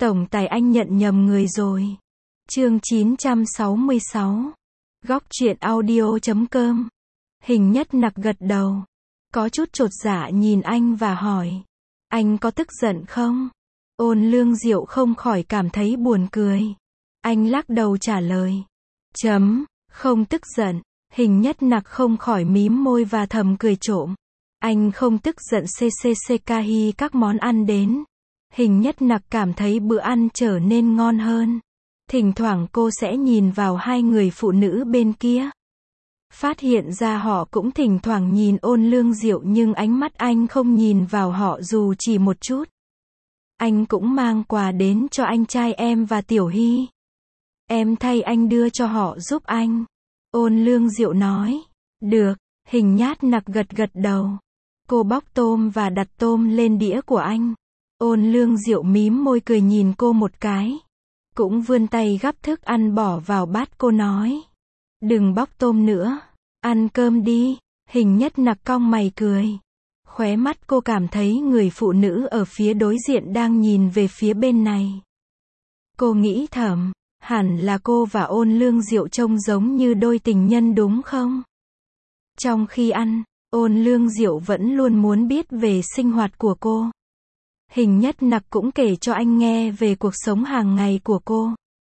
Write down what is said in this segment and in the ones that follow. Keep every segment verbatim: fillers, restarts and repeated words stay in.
Tổng tài anh nhận nhầm người rồi. Chương chín trăm sáu mươi sáu. Góc truyện audio chấm com. Hình Nhất Nặc gật đầu. Có chút chột dạ nhìn anh và hỏi. Anh có tức giận không? Ôn Lương Diệu không khỏi cảm thấy buồn cười. Anh lắc đầu trả lời. Chấm, không tức giận. Hình Nhất Nặc không khỏi mím môi và thầm cười trộm. Anh không tức giận ccc hi các món ăn đến. Hình Nhất Nặc cảm thấy bữa ăn trở nên ngon hơn. Thỉnh thoảng cô sẽ nhìn vào hai người phụ nữ bên kia. Phát hiện ra họ cũng thỉnh thoảng nhìn Ôn Lương Diệu nhưng ánh mắt anh không nhìn vào họ dù chỉ một chút. Anh cũng mang quà đến cho anh trai em và Tiểu Hy. Em thay anh đưa cho họ giúp anh. Ôn Lương Diệu nói. Được, Hình Nhất Nặc gật gật đầu. Cô bóc tôm và đặt tôm lên đĩa của anh. Ôn Lương Diệu mím môi cười nhìn cô một cái. Cũng vươn tay gắp thức ăn bỏ vào bát cô nói. Đừng bóc tôm nữa. Ăn cơm đi. Hình Nhất Nặc cong mày cười. Khóe mắt cô cảm thấy người phụ nữ ở phía đối diện đang nhìn về phía bên này. Cô nghĩ thầm. Hẳn là cô và Ôn Lương Diệu trông giống như đôi tình nhân đúng không? Trong khi ăn, Ôn Lương Diệu vẫn luôn muốn biết về sinh hoạt của cô. Hình Nhất Nặc cũng kể cho anh nghe về cuộc sống hàng ngày của cô.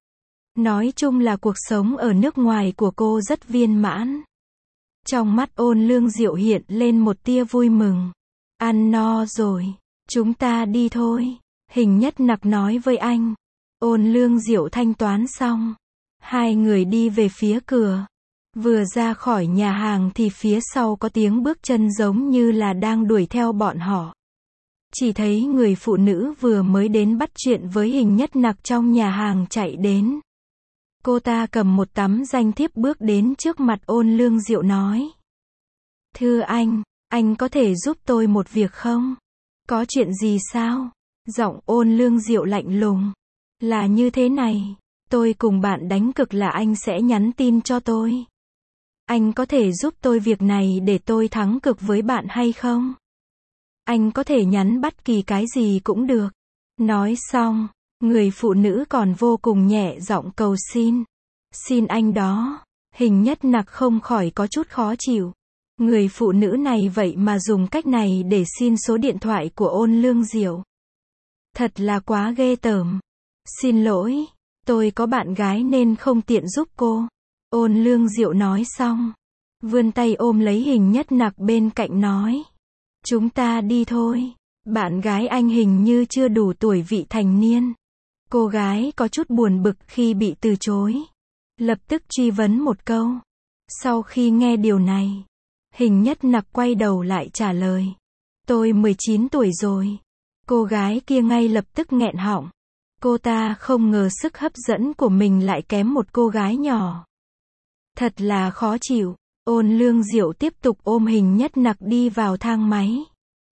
Nói chung là cuộc sống ở nước ngoài của cô rất viên mãn. Trong mắt Ôn Lương Diệu hiện lên một tia vui mừng. Ăn no rồi, chúng ta đi thôi. Hình Nhất Nặc nói với anh. Ôn Lương Diệu thanh toán xong. Hai người đi về phía cửa. Vừa ra khỏi nhà hàng thì phía sau có tiếng bước chân giống như là đang đuổi theo bọn họ. Chỉ thấy người phụ nữ vừa mới đến bắt chuyện với Hình Nhất Nặc trong nhà hàng chạy đến. Cô ta cầm một tấm danh thiếp bước đến trước mặt Ôn Lương Diệu nói. Thưa anh, anh có thể giúp tôi một việc không? Có chuyện gì sao? Giọng Ôn Lương Diệu lạnh lùng. Là như thế này, tôi cùng bạn đánh cược là anh sẽ nhắn tin cho tôi. Anh có thể giúp tôi việc này để tôi thắng cược với bạn hay không? Anh có thể nhắn bất kỳ cái gì cũng được. Nói xong, người phụ nữ còn vô cùng nhẹ giọng cầu xin. Xin anh đó. Hình Nhất Nặc không khỏi có chút khó chịu. Người phụ nữ này vậy mà dùng cách này để xin số điện thoại của Ôn Lương Diệu. Thật là quá ghê tởm. Xin lỗi, tôi có bạn gái nên không tiện giúp cô. Ôn Lương Diệu nói xong. Vươn tay ôm lấy Hình Nhất Nặc bên cạnh nói. Chúng ta đi thôi. Bạn gái anh hình như chưa đủ tuổi vị thành niên. Cô gái có chút buồn bực khi bị từ chối. Lập tức truy vấn một câu. Sau khi nghe điều này, Hình Nhất Nặc quay đầu lại trả lời. Tôi mười chín tuổi rồi. Cô gái kia ngay lập tức nghẹn họng. Cô ta không ngờ sức hấp dẫn của mình lại kém một cô gái nhỏ. Thật là khó chịu. Ôn Lương Diệu tiếp tục ôm Hình Nhất Nặc đi vào thang máy.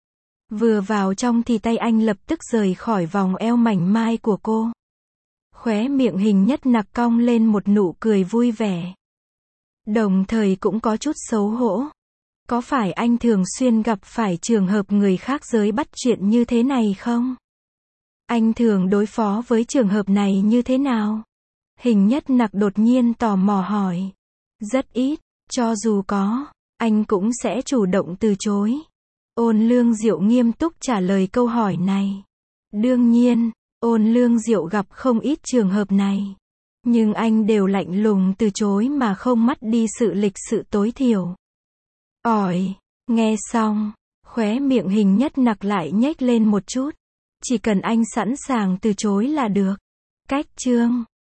Vừa vào trong thì tay anh lập tức rời khỏi vòng eo mảnh mai của cô. Khóe miệng Hình Nhất Nặc cong lên một nụ cười vui vẻ. Đồng thời cũng có chút xấu hổ. Có phải anh thường xuyên gặp phải trường hợp người khác giới bắt chuyện như thế này không? Anh thường đối phó với trường hợp này như thế nào? Hình Nhất Nặc đột nhiên tò mò hỏi. Rất ít, cho dù có, anh cũng sẽ chủ động từ chối. Ôn Lương Diệu nghiêm túc trả lời câu hỏi này. Đương nhiên, Ôn Lương Diệu gặp không ít trường hợp này. Nhưng anh đều lạnh lùng từ chối mà không mất đi sự lịch sự tối thiểu. Ỏi, nghe xong, khóe miệng Hình Nhất Nặc lại nhếch lên một chút. Chỉ cần anh sẵn sàng từ chối là được. Cách chương